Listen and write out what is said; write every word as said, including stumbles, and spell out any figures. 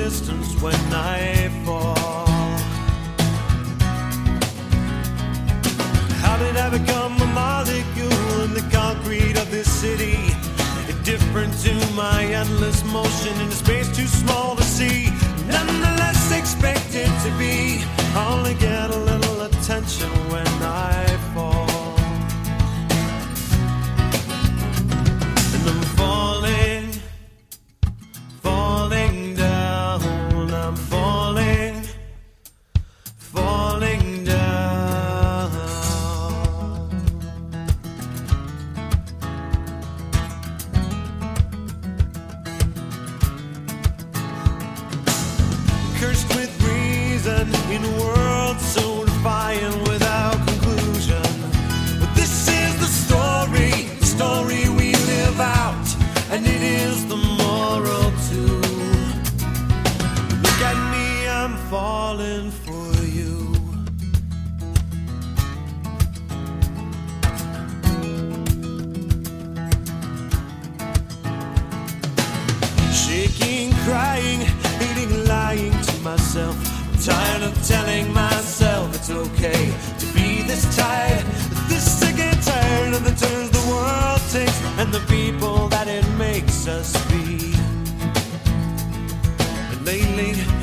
distance when I fall. How did I become a molecule in the concrete of this city? Indifferent to my endless motion in a space too small to see. Nonetheless expected to be. Only get a little attention when I fall. And I'm falling, falling down. I'm falling, falling down. Cursed with reason in a world so defiant without conclusion. But this is the story, the story we live out, and it is the moral too. Look at me, I'm falling for you. Shaking, crying, hating, lying to myself. I'm tired of telling myself it's okay to be this tired, this again tired of the turns the world takes and the people that it makes us be. And lately